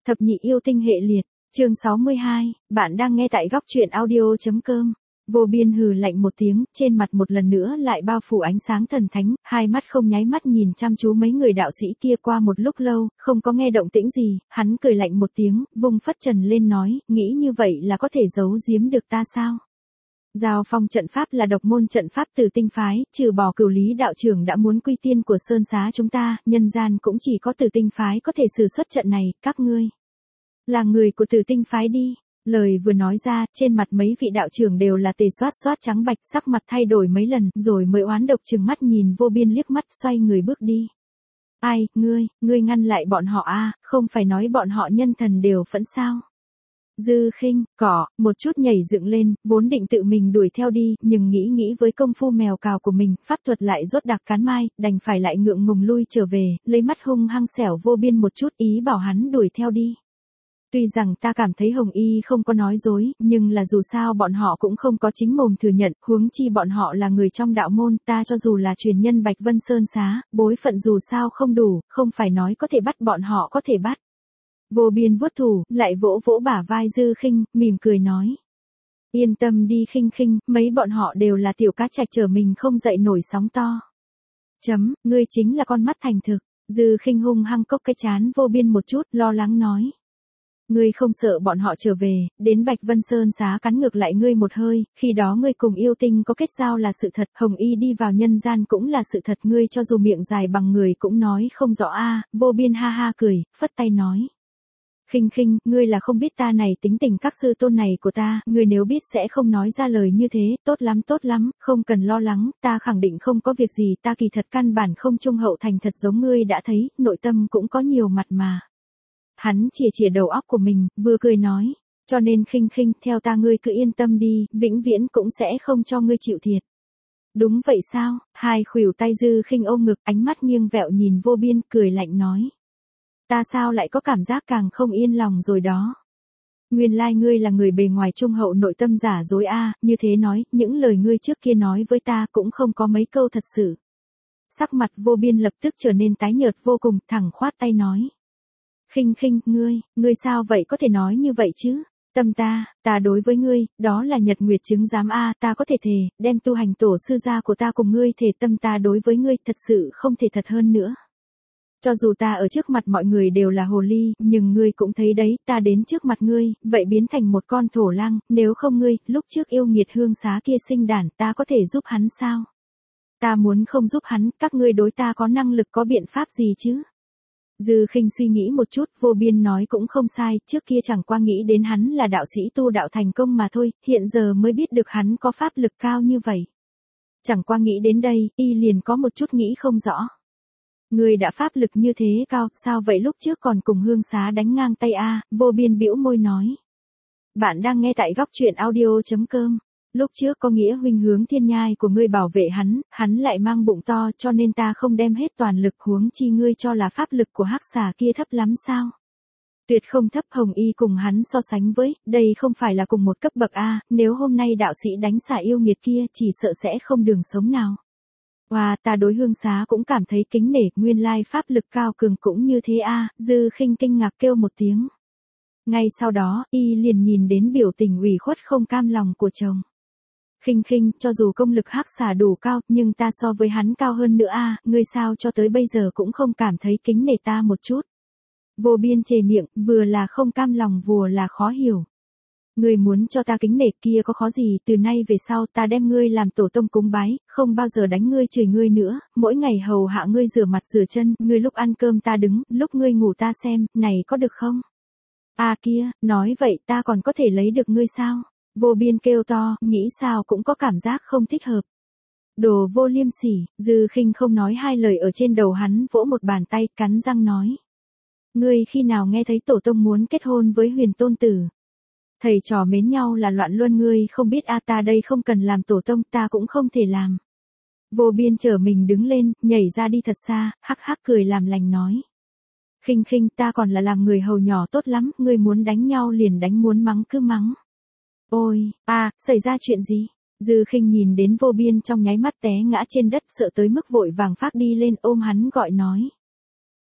Thập nhị yêu tinh hệ liệt, chương 62, bạn đang nghe tại góc truyện audio.com. Vô biên hừ lạnh một tiếng, trên mặt một lần nữa lại bao phủ ánh sáng thần thánh, hai mắt không nháy mắt nhìn chăm chú mấy người đạo sĩ kia qua một lúc lâu, không có nghe động tĩnh gì, hắn cười lạnh một tiếng, vung phất trần lên nói, nghĩ như vậy là có thể giấu giếm được ta sao? Giao phong trận pháp là độc môn trận pháp từ tinh phái, trừ bỏ Cửu Lý đạo trưởng đã muốn quy tiên của sơn xá chúng ta, nhân gian cũng chỉ có Tử tinh phái có thể sử xuất trận này, các ngươi là người của Tử tinh phái đi. Lời vừa nói ra, trên mặt mấy vị đạo trưởng đều là tề xoát xoát trắng bạch, sắc mặt thay đổi mấy lần, rồi mới oán độc trừng mắt nhìn Vô Biên liếc mắt, xoay người bước đi. Ai, ngươi ngăn lại bọn họ a, không phải nói bọn họ nhân thần đều phẫn sao? Dư Khinh, một chút nhảy dựng lên, vốn định tự mình đuổi theo đi, nhưng nghĩ với công phu mèo cào của mình, pháp thuật lại rốt đặc cán mai, đành phải lại ngượng ngùng lui trở về, lấy mắt hung hăng xẻo Vô Biên một chút, ý bảo hắn đuổi theo đi. Tuy rằng ta cảm thấy Hồng Y không có nói dối, nhưng là dù sao bọn họ cũng không có chính mồm thừa nhận, huống chi bọn họ là người trong đạo môn, ta cho dù là truyền nhân Bạch Vân Sơn Xá, bối phận dù sao không đủ, không phải nói có thể bắt bọn họ có thể bắt. Vô Biên vuốt thủ, lại vỗ vỗ bả vai Dư Khinh, mỉm cười nói. Yên tâm đi Khinh, mấy bọn họ đều là tiểu cá trạch trở mình không dậy nổi sóng to. Ngươi chính là con mắt thành thực. Dư Khinh hung hăng cốc cái chán Vô Biên một chút, lo lắng nói. Ngươi không sợ bọn họ trở về, đến Bạch Vân Sơn Xá cắn ngược lại ngươi một hơi, khi đó ngươi cùng yêu tinh có kết giao là sự thật, Hồng Y đi vào nhân gian cũng là sự thật, ngươi cho dù miệng dài bằng người cũng nói không rõ a. Vô Biên ha ha cười, phất tay nói. Khinh, ngươi là không biết ta này tính tình các sư tôn này của ta, ngươi nếu biết sẽ không nói ra lời như thế, tốt lắm, không cần lo lắng, ta khẳng định không có việc gì, ta kỳ thật căn bản không trung hậu thành thật giống ngươi đã thấy, nội tâm cũng có nhiều mặt mà. Hắn chìa đầu óc của mình, vừa cười nói, cho nên Khinh, theo ta ngươi cứ yên tâm đi, vĩnh viễn cũng sẽ không cho ngươi chịu thiệt. Đúng vậy sao? Hai khuỷu tay Dư Khinh ôm ngực, ánh mắt nghiêng vẹo nhìn Vô Biên, cười lạnh nói. Ta sao lại có cảm giác càng không yên lòng rồi đó. Nguyên lai ngươi là người bề ngoài trung hậu nội tâm giả dối a, như thế nói, những lời ngươi trước kia nói với ta cũng không có mấy câu thật sự. Sắc mặt Vô Biên lập tức trở nên tái nhợt vô cùng, thẳng khoát tay nói. Khinh, ngươi sao vậy có thể nói như vậy chứ? Tâm ta đối với ngươi, đó là nhật nguyệt chứng giám a, ta có thể thề, đem tu hành tổ sư gia của ta cùng ngươi thề tâm ta đối với ngươi thật sự không thể thật hơn nữa. Cho dù ta ở trước mặt mọi người đều là hồ ly, nhưng ngươi cũng thấy đấy, ta đến trước mặt ngươi, vậy biến thành một con thổ lang, nếu không ngươi, lúc trước yêu nghiệt hương xá kia sinh đản, ta có thể giúp hắn sao? Ta muốn không giúp hắn, các ngươi đối ta có năng lực có biện pháp gì chứ? Dư Khinh suy nghĩ một chút, Vô Biên nói cũng không sai, trước kia chẳng qua nghĩ đến hắn là đạo sĩ tu đạo thành công mà thôi, hiện giờ mới biết được hắn có pháp lực cao như vậy. Chẳng qua nghĩ đến đây, y liền có một chút nghĩ không rõ. Người đã pháp lực như thế cao, sao vậy lúc trước còn cùng hương xá đánh ngang tay a? Vô Biên bĩu môi nói. Bạn đang nghe tại góc truyện audio.com. Lúc trước có nghĩa huynh hướng thiên nhai của ngươi bảo vệ hắn lại mang bụng to cho nên ta không đem hết toàn lực, huống chi ngươi cho là pháp lực của hắc xà kia thấp lắm sao? Tuyệt không thấp, Hồng Y cùng hắn so sánh với, đây không phải là cùng một cấp bậc a, nếu hôm nay đạo sĩ đánh xà yêu nghiệt kia chỉ sợ sẽ không đường sống nào. Ta đối hương xá cũng cảm thấy kính nể, nguyên lai pháp lực cao cường cũng như thế a. Dư Khinh kinh ngạc kêu một tiếng. Ngay sau đó, y liền nhìn đến biểu tình ủy khuất không cam lòng của chồng. Khinh, cho dù công lực hắc xà đủ cao, nhưng ta so với hắn cao hơn nữa a, ngươi sao cho tới bây giờ cũng không cảm thấy kính nể ta một chút. Vô Biên chề miệng, vừa là không cam lòng vừa là khó hiểu. Ngươi muốn cho ta kính nể kia có khó gì, từ nay về sau ta đem ngươi làm tổ tông cúng bái, không bao giờ đánh ngươi chửi ngươi nữa, mỗi ngày hầu hạ ngươi rửa mặt rửa chân, ngươi lúc ăn cơm ta đứng, lúc ngươi ngủ ta xem, này có được không? Kia, nói vậy ta còn có thể lấy được ngươi sao? Vô Biên kêu to, nghĩ sao cũng có cảm giác không thích hợp. Đồ vô liêm sỉ, Dư Khinh không nói hai lời ở trên đầu hắn vỗ một bàn tay, cắn răng nói. Ngươi khi nào nghe thấy tổ tông muốn kết hôn với Huyền tôn tử? Thầy trò mến nhau là loạn luân, ngươi không biết ta đây không cần làm tổ tông, ta cũng không thể làm. Vô Biên trở mình đứng lên, nhảy ra đi thật xa, hắc hắc cười làm lành nói. Khinh, ta còn là làm người hầu nhỏ tốt lắm, ngươi muốn đánh nhau liền đánh, muốn mắng cứ mắng. Ôi, xảy ra chuyện gì? Dư Khinh nhìn đến Vô Biên trong nháy mắt té ngã trên đất, sợ tới mức vội vàng phát đi lên ôm hắn gọi nói.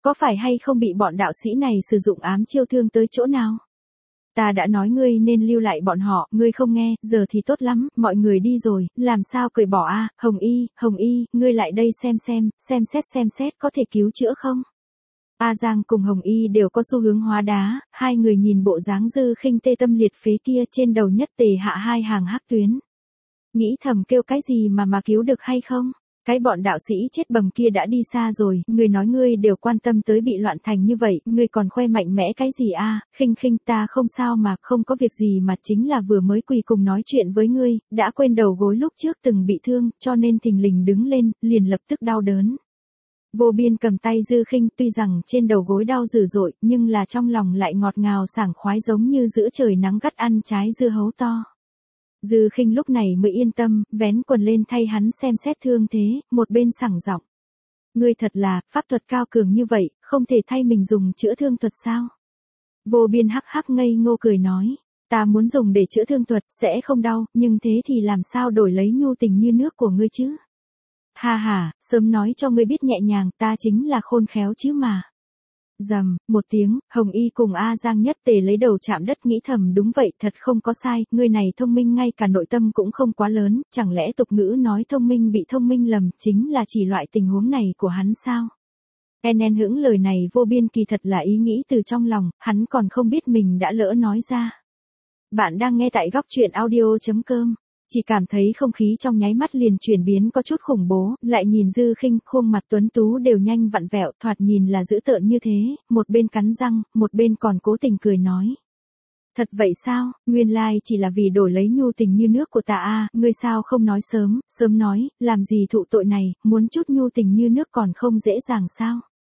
Có phải hay không bị bọn đạo sĩ này sử dụng ám chiêu thương tới chỗ nào? Ta đã nói ngươi nên lưu lại bọn họ, ngươi không nghe, giờ thì tốt lắm, mọi người đi rồi, làm sao cởi bỏ a? Hồng Y, ngươi lại đây xem xét có thể cứu chữa không? A Giang cùng Hồng Y đều có xu hướng hóa đá, hai người nhìn bộ dáng Dư Khinh tê tâm liệt phế kia trên đầu nhất tề hạ hai hàng hắc tuyến. Nghĩ thầm kêu cái gì mà cứu được hay không? Cái bọn đạo sĩ chết bầm kia đã đi xa rồi, ngươi nói ngươi đều quan tâm tới bị loạn thành như vậy, ngươi còn khoe mạnh mẽ cái gì a? Khinh ta không sao mà, không có việc gì mà, chính là vừa mới quỳ cùng nói chuyện với ngươi, đã quên đầu gối lúc trước từng bị thương, cho nên thình lình đứng lên, liền lập tức đau đớn. Vô Biên cầm tay Dư Khinh, tuy rằng trên đầu gối đau dữ dội, nhưng là trong lòng lại ngọt ngào sảng khoái giống như giữa trời nắng gắt ăn trái dưa hấu to. Dư Khinh lúc này mới yên tâm, vén quần lên thay hắn xem xét thương thế, một bên sảng giọng. Ngươi thật là, pháp thuật cao cường như vậy, không thể thay mình dùng chữa thương thuật sao? Vô Biên hắc hắc ngây ngô cười nói, ta muốn dùng để chữa thương thuật, sẽ không đau, nhưng thế thì làm sao đổi lấy nhu tình như nước của ngươi chứ? Ha ha, sớm nói cho ngươi biết nhẹ nhàng, ta chính là khôn khéo chứ mà. Rầm, một tiếng, Hồng Y cùng A Giang nhất tề lấy đầu chạm đất nghĩ thầm đúng vậy, thật không có sai, người này thông minh ngay cả nội tâm cũng không quá lớn, chẳng lẽ tục ngữ nói thông minh bị thông minh lầm, chính là chỉ loại tình huống này của hắn sao? En hững lời này Vô Biên kỳ thật là ý nghĩ từ trong lòng, hắn còn không biết mình đã lỡ nói ra. Bạn đang nghe tại góc truyện audio.com. Chỉ cảm thấy không khí trong nháy mắt liền chuyển biến có chút khủng bố, lại nhìn Dư Khinh, khuôn mặt tuấn tú đều nhanh vặn vẹo, thoạt nhìn là dữ tợn như thế, một bên cắn răng, một bên còn cố tình cười nói. Thật vậy sao, nguyên lai chỉ là vì đổi lấy nhu tình như nước của ta a, ngươi sao không nói sớm nói, làm gì thụ tội này, muốn chút nhu tình như nước còn không dễ dàng sao?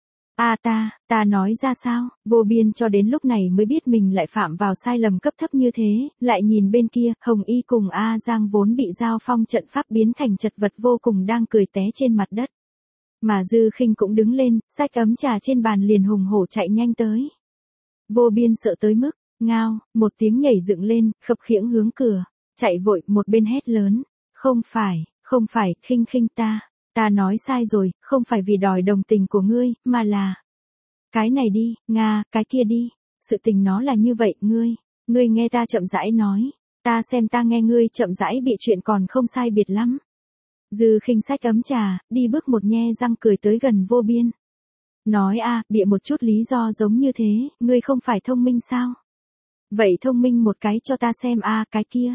Ta nói ra sao? Vô Biên cho đến lúc này mới biết mình lại phạm vào sai lầm cấp thấp như thế, lại nhìn bên kia, Hồng Y cùng A Giang vốn bị giao phong trận pháp biến thành chật vật vô cùng đang cười té trên mặt đất. Mà Dư Khinh cũng đứng lên, xách ấm trà trên bàn liền hùng hổ chạy nhanh tới. Vô Biên sợ tới mức, ngao, một tiếng nhảy dựng lên, khập khiễng hướng cửa, chạy vội, một bên hét lớn, không phải, Khinh ta nói sai rồi, không phải vì đòi đồng tình của ngươi, mà là cái này đi, Nga, cái kia đi, sự tình nó là như vậy, ngươi nghe ta chậm rãi nói, ta xem ta nghe ngươi chậm rãi bị chuyện còn không sai biệt lắm. Dư Khinh xách ấm trà, đi bước một nhe răng cười tới gần Vô Biên. Nói bịa một chút lý do giống như thế, ngươi không phải thông minh sao? Vậy thông minh một cái cho ta xem cái kia.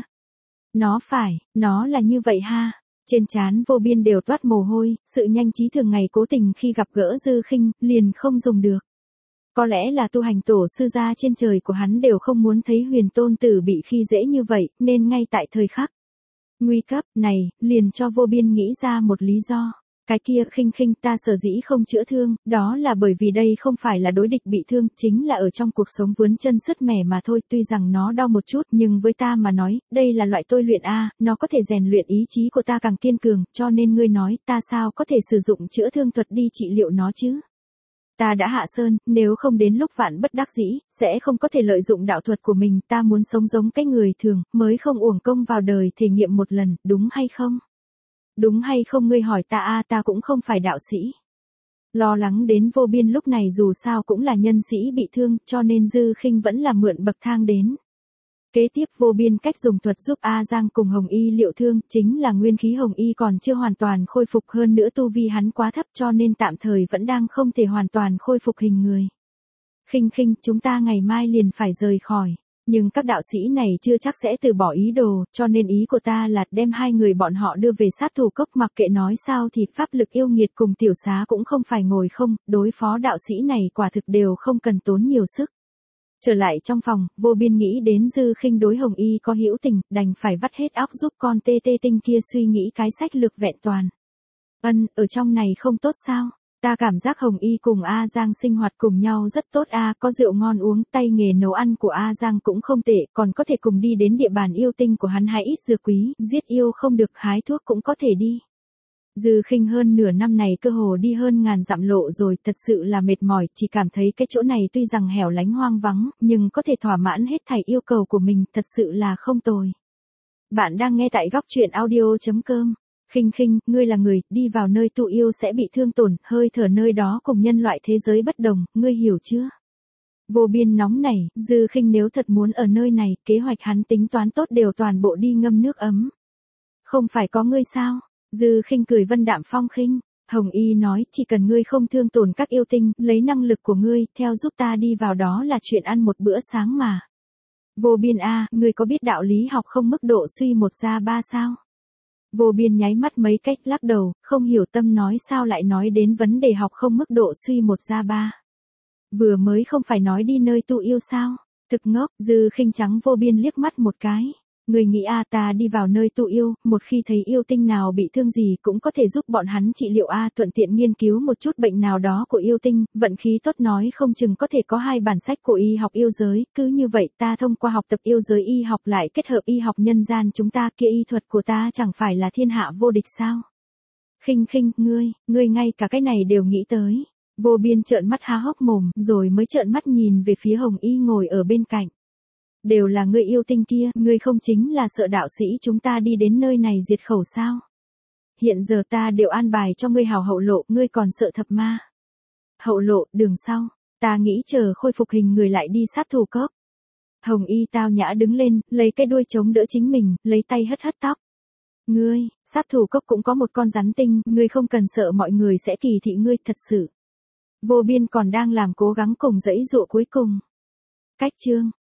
Nó là như vậy ha. Trên trán Vô Biên đều toát mồ hôi, sự nhanh trí thường ngày cố tình khi gặp gỡ Dư Khinh, liền không dùng được. Có lẽ là tu hành tổ sư gia trên trời của hắn đều không muốn thấy Huyền Tôn Tử bị khi dễ như vậy, nên ngay tại thời khắc nguy cấp này, liền cho Vô Biên nghĩ ra một lý do. Cái kia Khinh ta sở dĩ không chữa thương, đó là bởi vì đây không phải là đối địch bị thương, chính là ở trong cuộc sống vướng chân sứt mẻ mà thôi, tuy rằng nó đau một chút, nhưng với ta mà nói, đây là loại tôi luyện nó có thể rèn luyện ý chí của ta càng kiên cường, cho nên ngươi nói, ta sao có thể sử dụng chữa thương thuật đi trị liệu nó chứ? Ta đã hạ sơn, nếu không đến lúc vạn bất đắc dĩ, sẽ không có thể lợi dụng đạo thuật của mình, ta muốn sống giống cái người thường, mới không uổng công vào đời thể nghiệm một lần, đúng hay không? Đúng hay không ngươi hỏi ta ta cũng không phải đạo sĩ. Lo lắng đến Vô Biên lúc này dù sao cũng là nhân sĩ bị thương, cho nên Dư Khinh vẫn là mượn bậc thang đến. Kế tiếp Vô Biên cách dùng thuật giúp A Giang cùng Hồng Y liệu thương, chính là nguyên khí Hồng Y còn chưa hoàn toàn khôi phục, hơn nữa tu vi hắn quá thấp cho nên tạm thời vẫn đang không thể hoàn toàn khôi phục hình người. Khinh, chúng ta ngày mai liền phải rời khỏi. Nhưng các đạo sĩ này chưa chắc sẽ từ bỏ ý đồ, cho nên ý của ta là đem hai người bọn họ đưa về sát thủ cốc, mặc kệ nói sao thì pháp lực yêu nghiệt cùng tiểu xá cũng không phải ngồi không, đối phó đạo sĩ này quả thực đều không cần tốn nhiều sức. Trở lại trong phòng, Vô Biên nghĩ đến Dư Khinh đối Hồng Y có hữu tình, đành phải vắt hết óc giúp con tê tinh kia suy nghĩ cái sách lược vẹn toàn. Ở trong này không tốt sao? Ta cảm giác Hồng Y cùng A Giang sinh hoạt cùng nhau rất tốt có rượu ngon uống, tay nghề nấu ăn của A Giang cũng không tệ, còn có thể cùng đi đến địa bàn yêu tinh của hắn hái ít dược quý, giết yêu không được hái thuốc cũng có thể đi. Dư Khinh hơn nửa năm này cơ hồ đi hơn ngàn dặm lộ rồi, thật sự là mệt mỏi, chỉ cảm thấy cái chỗ này tuy rằng hẻo lánh hoang vắng, nhưng có thể thỏa mãn hết thảy yêu cầu của mình, thật sự là không tồi. Bạn đang nghe tại góc truyện audio.com. Khinh khinh, ngươi là người, đi vào nơi tu yêu sẽ bị thương tổn, hơi thở nơi đó cùng nhân loại thế giới bất đồng, ngươi hiểu chưa? Vô biên nóng nảy, Dư Khinh nếu thật muốn ở nơi này, kế hoạch hắn tính toán tốt đều toàn bộ đi ngâm nước ấm. Không phải có ngươi sao? Dư Khinh cười vân đạm phong khinh. Hồng Y nói, chỉ cần ngươi không thương tổn các yêu tinh, lấy năng lực của ngươi, theo giúp ta đi vào đó là chuyện ăn một bữa sáng mà. Vô biên a, ngươi có biết đạo lý học không mức độ suy 1 ra 3 sao? Vô biên nháy mắt mấy cách lắc đầu, không hiểu tâm nói sao lại nói đến vấn đề học không mức độ suy 1 ra 3. Vừa mới không phải nói đi nơi tu yêu sao? Thực ngốc, Dư Khinh trắng Vô biên liếc mắt một cái. Người nghĩ a, ta đi vào nơi tu yêu, một khi thấy yêu tinh nào bị thương gì cũng có thể giúp bọn hắn trị liệu a, thuận tiện nghiên cứu một chút bệnh nào đó của yêu tinh, vận khí tốt nói không chừng có thể có 2 bản sách của y học yêu giới, cứ như vậy ta thông qua học tập yêu giới y học lại kết hợp y học nhân gian chúng ta, kia y thuật của ta chẳng phải là thiên hạ vô địch sao? Khinh khinh, ngươi ngay cả cái này đều nghĩ tới. Vô biên trợn mắt há hốc mồm, rồi mới trợn mắt nhìn về phía Hồng Y ngồi ở bên cạnh. Đều là ngươi yêu tinh kia, ngươi không chính là sợ đạo sĩ chúng ta đi đến nơi này diệt khẩu sao? Hiện giờ ta đều an bài cho ngươi hào hậu lộ, ngươi còn sợ thập ma. Hậu lộ, đường sau, ta nghĩ chờ khôi phục hình người lại đi sát thủ cốc. Hồng Y tao nhã đứng lên, lấy cái đuôi chống đỡ chính mình, lấy tay hất hất tóc. Ngươi, sát thủ cốc cũng có một con rắn tinh, ngươi không cần sợ mọi người sẽ kỳ thị ngươi, thật sự. Vô biên còn đang làm cố gắng cùng dãy dụa cuối cùng. Cách chương